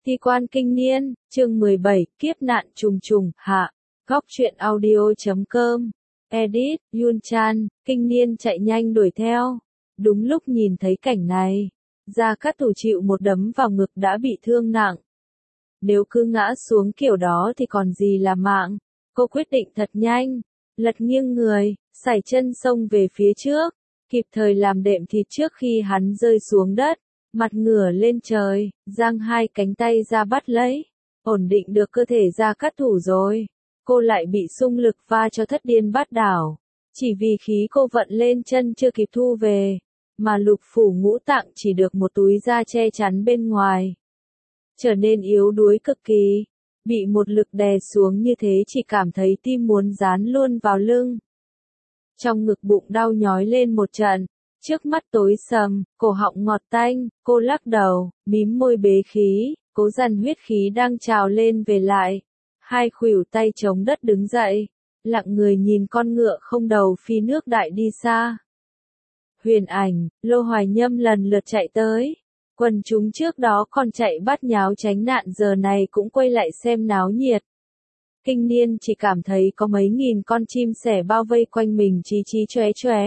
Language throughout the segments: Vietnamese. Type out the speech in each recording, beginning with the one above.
Ti quan kinh niên, chương 17, kiếp nạn trùng trùng, hạ. Góc truyện audio.com. Edit, Yun Chan, kinh niên chạy nhanh đuổi theo. Đúng lúc nhìn thấy cảnh này, Gia Cát Thủ chịu một đấm vào ngực đã bị thương nặng. Nếu cứ ngã xuống kiểu đó thì còn gì là mạng. Cô quyết định thật nhanh, lật nghiêng người, sải chân xông về phía trước, kịp thời làm đệm thịt trước khi hắn rơi xuống đất. Mặt ngửa lên trời, giang hai cánh tay ra bắt lấy, ổn định được cơ thể Gia Cát Thủ rồi. Cô lại bị xung lực va cho thất điên bát đảo. Chỉ vì khí cô vận lên chân chưa kịp thu về, mà lục phủ ngũ tạng chỉ được một túi da che chắn bên ngoài. Trở nên yếu đuối cực kỳ, bị một lực đè xuống như thế chỉ cảm thấy tim muốn dán luôn vào lưng. Trong ngực bụng đau nhói lên một trận. Trước mắt tối sầm, cổ họng ngọt tanh, cô lắc đầu, mím môi bế khí, cố dằn huyết khí đang trào lên về lại. Hai khuỷu tay chống đất đứng dậy, lặng người nhìn con ngựa không đầu phi nước đại đi xa. Huyền Ảnh, Lô Hoài Nhâm lần lượt chạy tới. Quần chúng trước đó còn chạy bắt nháo tránh nạn giờ này cũng quay lại xem náo nhiệt. Kinh niên chỉ cảm thấy có mấy nghìn con chim sẻ bao vây quanh mình chí chí chóe chóe.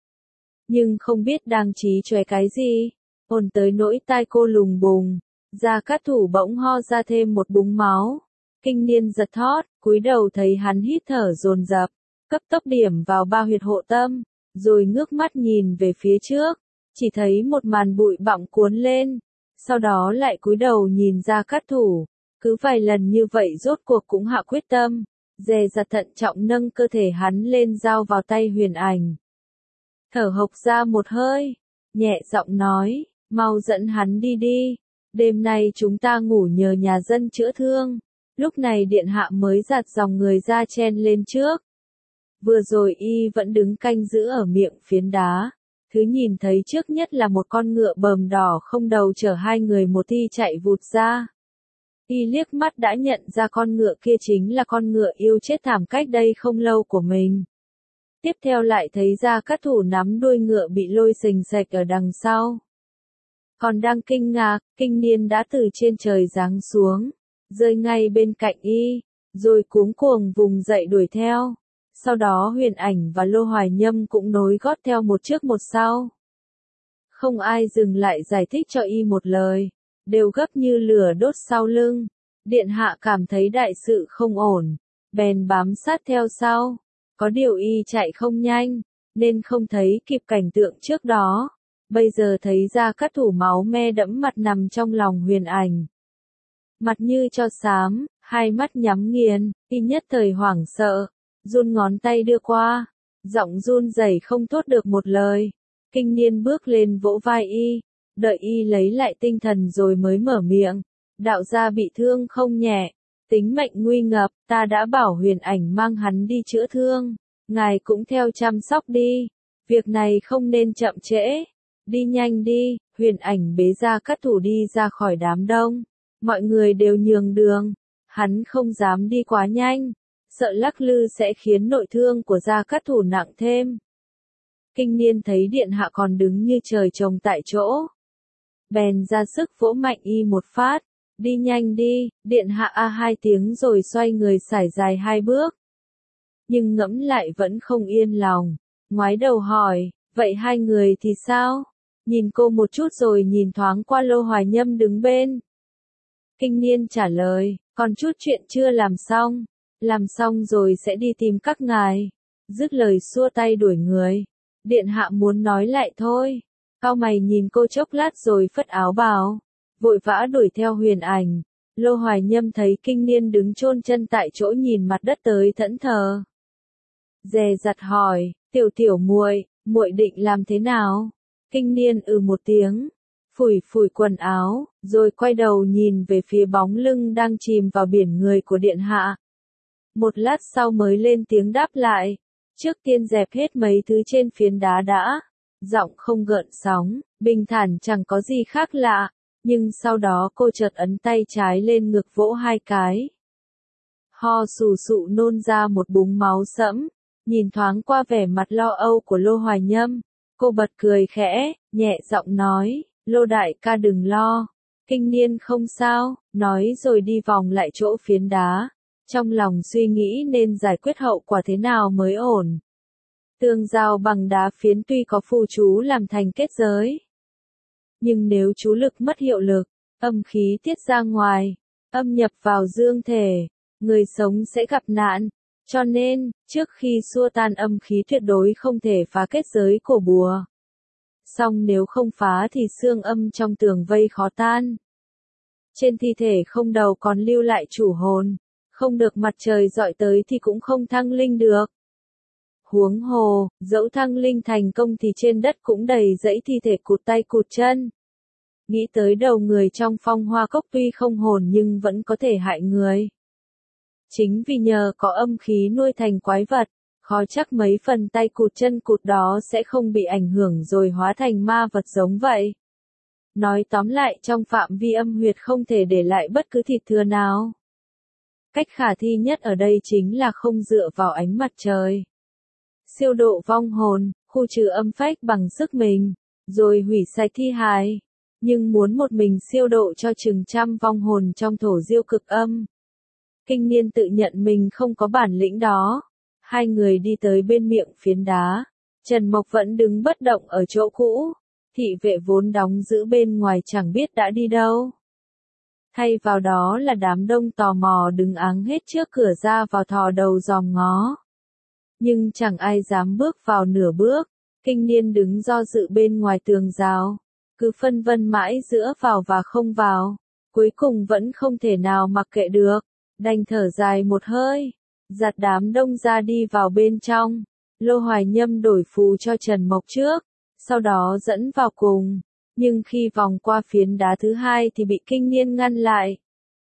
Nhưng không biết đang chí chóe cái gì, ồn tới nỗi tai cô lùng bùng. Gia Cát Thủ bỗng ho ra thêm một búng máu. Kinh niên giật thót, cúi đầu thấy hắn hít thở dồn dập, cấp tốc điểm vào ba huyệt hộ tâm, rồi ngước mắt nhìn về phía trước, chỉ thấy một màn bụi bặm cuốn lên, sau đó lại cúi đầu nhìn Gia Cát Thủ, cứ vài lần như vậy rốt cuộc cũng hạ quyết tâm, dè dặt thận trọng nâng cơ thể hắn lên giao vào tay Huyền Ảnh. Thở hộc ra một hơi, nhẹ giọng nói, mau dẫn hắn đi đi, đêm nay chúng ta ngủ nhờ nhà dân chữa thương. Lúc này điện hạ mới giạt dòng người ra chen lên trước. Vừa rồi y vẫn đứng canh giữ ở miệng phiến đá. Thứ nhìn thấy trước nhất là một con ngựa bờm đỏ không đầu chở hai người một thi chạy vụt ra. Y liếc mắt đã nhận ra con ngựa kia chính là con ngựa yêu chết thảm cách đây không lâu của mình. Tiếp theo lại thấy Gia Cát Thủ nắm đuôi ngựa bị lôi xềnh xệch ở đằng sau. Còn đang kinh ngạc, kinh niên đã từ trên trời giáng xuống, rơi ngay bên cạnh y, rồi cuống cuồng vùng dậy đuổi theo. Sau đó Huyền Ảnh và Lô Hoài Nhâm cũng nối gót theo một trước một sau. Không ai dừng lại giải thích cho y một lời, đều gấp như lửa đốt sau lưng. Điện hạ cảm thấy đại sự không ổn, bèn bám sát theo sau. Có điều y chạy không nhanh, nên không thấy kịp cảnh tượng trước đó. Bây giờ thấy Gia Cát Thủ máu me đẫm mặt nằm trong lòng Huyền Ảnh. Mặt như tro xám, hai mắt nhắm nghiền, y nhất thời hoảng sợ, run ngón tay đưa qua, giọng run rẩy không thốt được một lời. Kinh niên bước lên vỗ vai y, đợi y lấy lại tinh thần rồi mới mở miệng. Đạo gia bị thương không nhẹ, tính mệnh nguy ngập, ta đã bảo Huyền Ảnh mang hắn đi chữa thương, ngài cũng theo chăm sóc đi, việc này không nên chậm trễ, đi nhanh đi. Huyền Ảnh bế Gia Cát Thủ đi ra khỏi đám đông. Mọi người đều nhường đường, hắn không dám đi quá nhanh, sợ lắc lư sẽ khiến nội thương của Gia Cát Thủ nặng thêm. Kinh niên thấy điện hạ còn đứng như trời trồng tại chỗ, bèn ra sức vỗ mạnh y một phát, đi nhanh đi, điện hạ a hai tiếng rồi xoay người sải dài hai bước. Nhưng ngẫm lại vẫn không yên lòng, ngoái đầu hỏi, vậy hai người thì sao? Nhìn cô một chút rồi nhìn thoáng qua Lô Hoài Nhâm đứng bên. Kinh niên trả lời, còn chút chuyện chưa làm xong rồi sẽ đi tìm các ngài. Dứt lời xua tay đuổi người. Điện hạ muốn nói lại thôi. Cau mày nhìn cô chốc lát rồi phất áo bào, vội vã đuổi theo Huyền Ảnh. Lô Hoài Nhâm thấy kinh niên đứng chôn chân tại chỗ nhìn mặt đất tới thẫn thờ. Dè dặt hỏi, tiểu muội định làm thế nào? Kinh niên một tiếng, phủi phủi quần áo, rồi quay đầu nhìn về phía bóng lưng đang chìm vào biển người của điện hạ. Một lát sau mới lên tiếng đáp lại, trước tiên dẹp hết mấy thứ trên phiến đá đã, giọng không gợn sóng, bình thản chẳng có gì khác lạ, nhưng sau đó cô chợt ấn tay trái lên ngực vỗ hai cái. Ho sù sụ nôn ra một búng máu sẫm, nhìn thoáng qua vẻ mặt lo âu của Lô Hoài Nhâm, cô bật cười khẽ, nhẹ giọng nói, Lô đại ca đừng lo, Kinh niên không sao, nói rồi đi vòng lại chỗ phiến đá. Trong lòng suy nghĩ nên giải quyết hậu quả thế nào mới ổn. Tường rào bằng đá phiến tuy có phù chú làm thành kết giới. Nhưng nếu chú lực mất hiệu lực, âm khí tiết ra ngoài, âm nhập vào dương thể, người sống sẽ gặp nạn. Cho nên, trước khi xua tan âm khí tuyệt đối không thể phá kết giới của bùa. Song nếu không phá thì xương âm trong tường vây khó tan. Trên thi thể không đầu còn lưu lại chủ hồn, không được mặt trời dọi tới thì cũng không thăng linh được. Huống hồ, dẫu thăng linh thành công thì trên đất cũng đầy dẫy thi thể cụt tay cụt chân. Nghĩ tới đầu người trong phong hoa cốc tuy không hồn nhưng vẫn có thể hại người. Chính vì nhờ có âm khí nuôi thành quái vật, khó chắc mấy phần tay cụt chân cụt đó sẽ không bị ảnh hưởng rồi hóa thành ma vật giống vậy. Nói tóm lại trong phạm vi âm huyệt không thể để lại bất cứ thịt thừa nào. Cách khả thi nhất ở đây chính là không dựa vào ánh mặt trời. Siêu độ vong hồn, khu trừ âm phách bằng sức mình, rồi hủy sạch thi hài. Nhưng muốn một mình siêu độ cho chừng trăm vong hồn trong thổ diêu cực âm. Kinh niên tự nhận mình không có bản lĩnh đó. Hai người đi tới bên miệng phiến đá. Trần Mộc vẫn đứng bất động ở chỗ cũ. Thị vệ vốn đóng giữ bên ngoài chẳng biết đã đi đâu. Thay vào đó là đám đông tò mò đứng áng hết trước cửa ra vào thò đầu dòm ngó. Nhưng chẳng ai dám bước vào nửa bước. Kinh niên đứng do dự bên ngoài tường rào. Cứ phân vân mãi giữa vào và không vào. Cuối cùng vẫn không thể nào mặc kệ được. Đành thở dài một hơi. Giặt đám đông ra đi vào bên trong. Lô Hoài Nhâm đổi phù cho Trần Mộc trước. Sau đó dẫn vào cùng. Nhưng khi vòng qua phiến đá thứ hai thì bị kinh niên ngăn lại.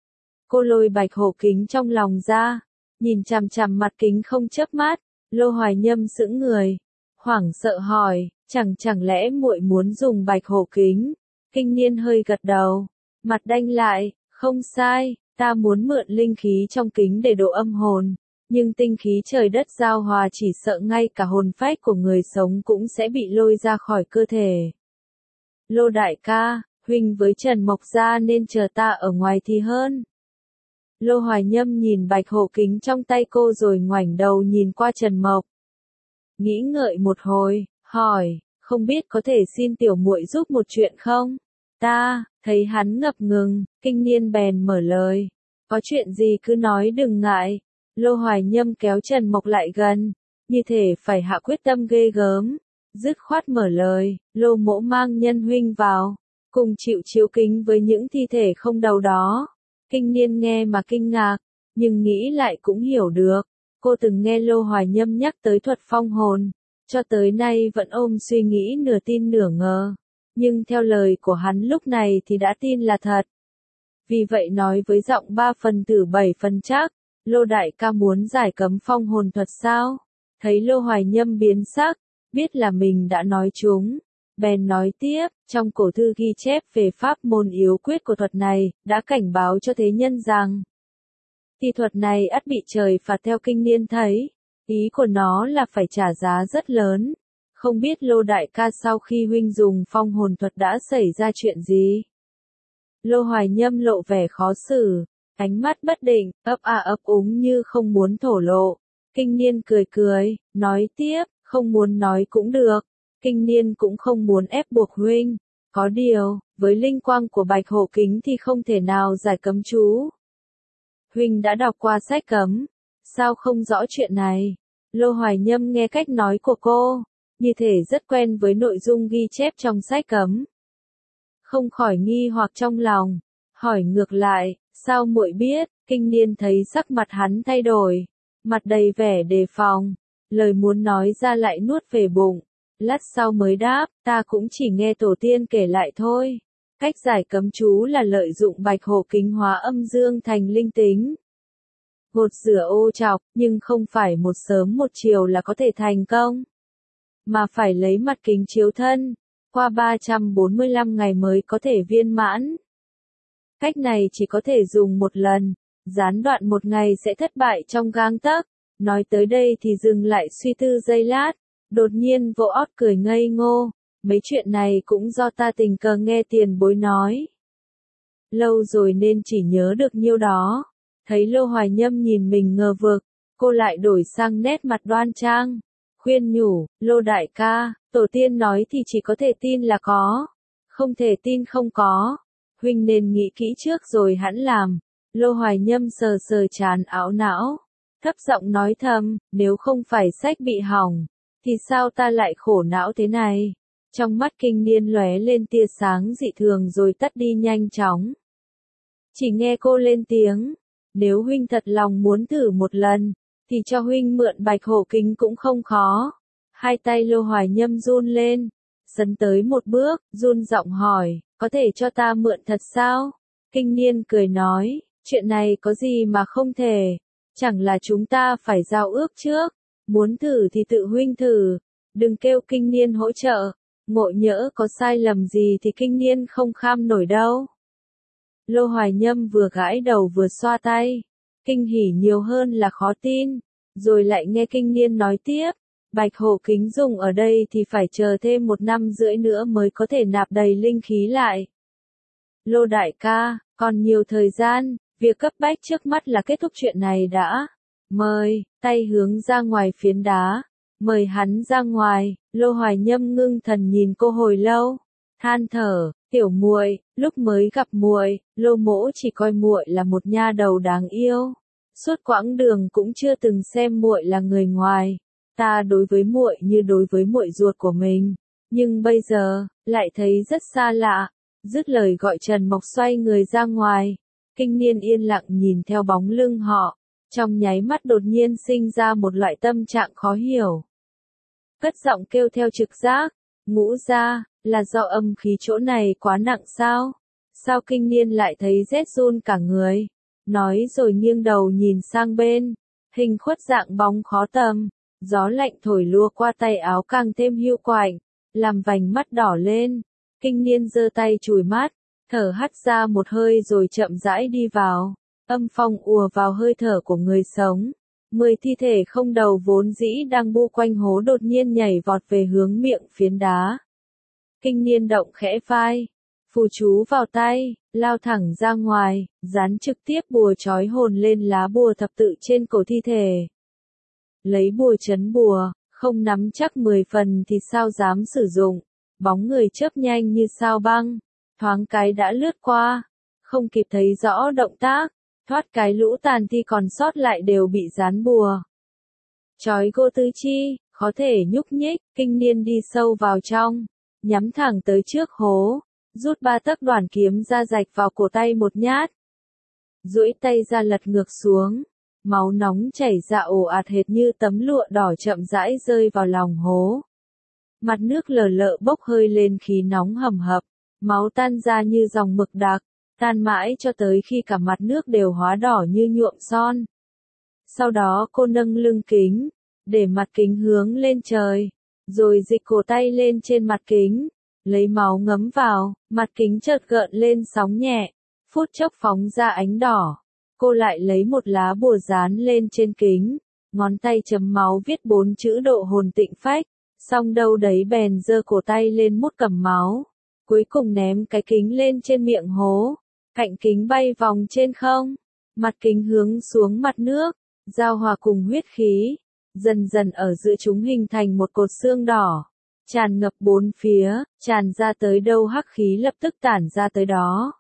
Cô lôi Bạch Hổ Kính trong lòng ra. Nhìn chằm chằm mặt kính không chớp mắt. Lô Hoài Nhâm sững người. Hoảng sợ hỏi, chẳng lẽ muội muốn dùng Bạch Hổ Kính? Kinh niên hơi gật đầu. Mặt đanh lại, không sai, ta muốn mượn linh khí trong kính để độ âm hồn. Nhưng tinh khí trời đất giao hòa chỉ sợ ngay cả hồn phách của người sống cũng sẽ bị lôi ra khỏi cơ thể. Lô đại ca, huynh với Trần Mộc ra nên chờ ta ở ngoài thì hơn. Lô Hoài Nhâm nhìn Bạch Hổ Kính trong tay cô rồi ngoảnh đầu nhìn qua Trần Mộc. Nghĩ ngợi một hồi, hỏi, không biết có thể xin tiểu muội giúp một chuyện không? Ta, thấy hắn ngập ngừng, kinh niên bèn mở lời. Có chuyện gì cứ nói đừng ngại. Lô Hoài Nhâm kéo Trần Mộc lại gần, như thể phải hạ quyết tâm ghê gớm. Dứt khoát mở lời, Lô mỗ mang nhân huynh vào, cùng chịu chiếu kính với những thi thể không đầu đó. Kinh niên nghe mà kinh ngạc, nhưng nghĩ lại cũng hiểu được. Cô từng nghe Lô Hoài Nhâm nhắc tới thuật phong hồn, cho tới nay vẫn ôm suy nghĩ nửa tin nửa ngờ. Nhưng theo lời của hắn lúc này thì đã tin là thật. Vì vậy nói với giọng 3 phần tử 7 phần chắc, Lô đại ca muốn giải cấm phong hồn thuật sao? Thấy Lô Hoài Nhâm biến sắc, biết là mình đã nói trúng. Bèn nói tiếp, trong cổ thư ghi chép về pháp môn yếu quyết của thuật này, đã cảnh báo cho thế nhân rằng thì thuật này ắt bị trời phạt theo kinh niên thấy. Ý của nó là phải trả giá rất lớn. Không biết Lô đại ca sau khi huynh dùng phong hồn thuật đã xảy ra chuyện gì? Lô Hoài Nhâm lộ vẻ khó xử, ánh mắt bất định, ấp úng như không muốn thổ lộ. Kinh niên cười cười, nói tiếp, không muốn nói cũng được. Kinh niên cũng không muốn ép buộc huynh. Có điều, với linh quang của Bạch Hổ Kính thì không thể nào giải cấm chú. Huynh đã đọc qua sách cấm, sao không rõ chuyện này? Lô Hoài Nhâm nghe cách nói của cô, như thể rất quen với nội dung ghi chép trong sách cấm. Không khỏi nghi hoặc trong lòng, hỏi ngược lại, sao muội biết? Kinh niên thấy sắc mặt hắn thay đổi, mặt đầy vẻ đề phòng, lời muốn nói ra lại nuốt về bụng. Lát sau mới đáp, ta cũng chỉ nghe tổ tiên kể lại thôi. Cách giải cấm chú là lợi dụng Bạch Hổ Kính hóa âm dương thành linh tính. Gột rửa ô trọc, nhưng không phải một sớm một chiều là có thể thành công. Mà phải lấy mặt kính chiếu thân, qua 345 ngày mới có thể viên mãn. Cách này chỉ có thể dùng một lần, gián đoạn một ngày sẽ thất bại trong gang tấc. Nói tới đây thì dừng lại suy tư giây lát, đột nhiên vỗ ót cười ngây ngô. Mấy chuyện này cũng do ta tình cờ nghe tiền bối nói. lâu rồi nên chỉ nhớ được nhiêu đó. Thấy Lô Hoài Nhâm nhìn mình ngờ vực, cô lại đổi sang nét mặt đoan trang, khuyên nhủ, Lô đại ca, tổ tiên nói thì chỉ có thể tin là có, không thể tin không có, huynh nên nghĩ kỹ trước rồi hẵng làm. Lô Hoài Nhâm sờ sờ trán áo não, thấp giọng nói thầm, nếu không phải sách bị hỏng, thì sao ta lại khổ não thế này? Trong mắt Kinh Niên lóe lên tia sáng dị thường rồi tắt đi nhanh chóng. Chỉ nghe cô lên tiếng, nếu huynh thật lòng muốn thử một lần, thì cho huynh mượn Bạch Hổ Kính cũng không khó. Hai tay Lô Hoài Nhâm run lên, sấn tới một bước, run giọng hỏi, có thể cho ta mượn thật sao? Kinh Niên cười nói, chuyện này có gì mà không thể, chẳng là chúng ta phải giao ước trước, muốn thử thì tự huynh thử, đừng kêu Kinh Niên hỗ trợ, ngộ nhỡ có sai lầm gì thì Kinh Niên không kham nổi đâu. Lô Hoài Nhâm vừa gãi đầu vừa xoa tay, kinh hỉ nhiều hơn là khó tin, rồi lại nghe Kinh Niên nói tiếp, Bạch Hổ Kính dùng ở đây thì phải chờ thêm 1 năm rưỡi nữa mới có thể nạp đầy linh khí lại. Lô đại ca, còn nhiều thời gian, việc cấp bách trước mắt là kết thúc chuyện này đã. Mời, tay hướng ra ngoài phiến đá, mời hắn ra ngoài. Lô Hoài Nhâm ngưng thần nhìn cô hồi lâu, than thở, tiểu muội, lúc mới gặp muội, Lô mỗ chỉ coi muội là một nha đầu đáng yêu, suốt quãng đường cũng chưa từng xem muội là người ngoài, ta đối với muội như đối với muội ruột của mình, nhưng bây giờ lại thấy rất xa lạ. Dứt lời gọi Trần Mộc xoay người ra ngoài, Kinh Niên yên lặng nhìn theo bóng lưng họ, trong nháy mắt đột nhiên sinh ra một loại tâm trạng khó hiểu. Cất giọng kêu theo trực giác, Ngũ gia, là do âm khí chỗ này quá nặng sao? Sao Kinh Niên lại thấy rét run cả người? Nói rồi nghiêng đầu nhìn sang bên, hình khuất dạng bóng khó tầm, gió lạnh thổi lùa qua tay áo càng thêm hiu quạnh, làm vành mắt đỏ lên. Kinh Niên giơ tay chùi mắt, thở hắt ra một hơi rồi chậm rãi đi vào, âm phong ùa vào hơi thở của người sống. 10 thi thể không đầu vốn dĩ đang bu quanh hố đột nhiên nhảy vọt về hướng miệng phiến đá. Kinh Niên động khẽ vai, phù chú vào tay, lao thẳng ra ngoài, dán trực tiếp bùa trói hồn lên lá bùa thập tự trên cổ thi thể. Lấy bùa trấn bùa, không nắm chắc 10 phần thì sao dám sử dụng. Bóng người chớp nhanh như sao băng, thoáng cái đã lướt qua, không kịp thấy rõ động tác, thoát cái lũ tàn thi còn sót lại đều bị dán bùa. Chói gô tứ chi, khó thể nhúc nhích, Kinh Niên đi sâu vào trong, nhắm thẳng tới trước hố, rút 3 tấc đoàn kiếm ra rạch vào cổ tay một nhát. Duỗi tay ra lật ngược xuống, máu nóng chảy ra ồ ạt hệt như tấm lụa đỏ chậm rãi rơi vào lòng hố. Mặt nước lờ lợ bốc hơi lên khí nóng hầm hập, máu tan ra như dòng mực đặc, tan mãi cho tới khi cả mặt nước đều hóa đỏ như nhuộm son. Sau đó cô nâng lưng kính, để mặt kính hướng lên trời, rồi dịch cổ tay lên trên mặt kính, lấy máu ngấm vào, mặt kính chợt gợn lên sóng nhẹ, phút chốc phóng ra ánh đỏ. Cô lại lấy một lá bùa dán lên trên kính, ngón tay chấm máu viết 4 chữ độ hồn tịnh phách. Xong đâu đấy bèn giơ cổ tay lên mút cầm máu, cuối cùng ném cái kính lên trên miệng hố, cạnh kính bay vòng trên không, mặt kính hướng xuống mặt nước, giao hòa cùng huyết khí, dần dần ở giữa chúng hình thành một cột xương đỏ, tràn ngập bốn phía, tràn ra tới đâu hắc khí lập tức tản ra tới đó.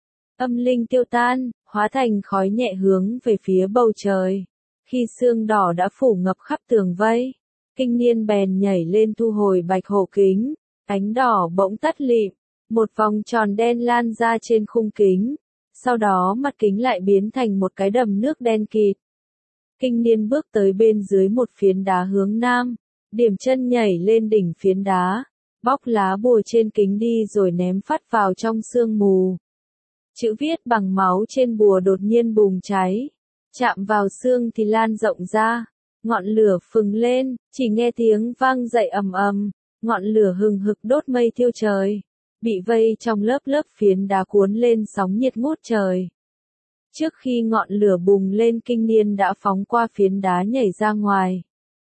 Âm linh tiêu tan, hóa thành khói nhẹ hướng về phía bầu trời, khi xương đỏ đã phủ ngập khắp tường vây. Kinh Niên bèn nhảy lên thu hồi Bạch Hổ Kính, ánh đỏ bỗng tắt lịm, một vòng tròn đen lan ra trên khung kính, sau đó mặt kính lại biến thành một cái đầm nước đen kịt. Kinh Niên bước tới bên dưới một phiến đá hướng nam, điểm chân nhảy lên đỉnh phiến đá, bóc lá bùa trên kính đi rồi ném phắt vào trong sương mù. Chữ viết bằng máu trên bùa đột nhiên bùng cháy, chạm vào xương thì lan rộng ra. Ngọn lửa phừng lên, chỉ nghe tiếng vang dậy ầm ầm, ngọn lửa hừng hực đốt mây thiêu trời, bị vây trong lớp lớp phiến đá cuốn lên sóng nhiệt ngút trời. Trước khi ngọn lửa bùng lên Kinh Niên đã phóng qua phiến đá nhảy ra ngoài.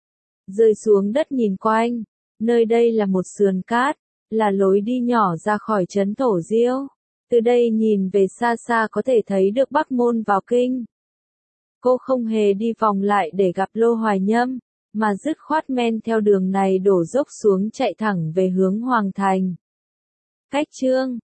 Rơi xuống đất nhìn quanh, nơi đây là một sườn cát, là lối đi nhỏ ra khỏi trấn Thổ Diêu. Từ đây nhìn về xa xa có thể thấy được Bắc Môn vào kinh. Cô không hề đi vòng lại để gặp Lô Hoài Nhâm, mà dứt khoát men theo đường này đổ dốc xuống chạy thẳng về hướng Hoàng Thành. Cách chương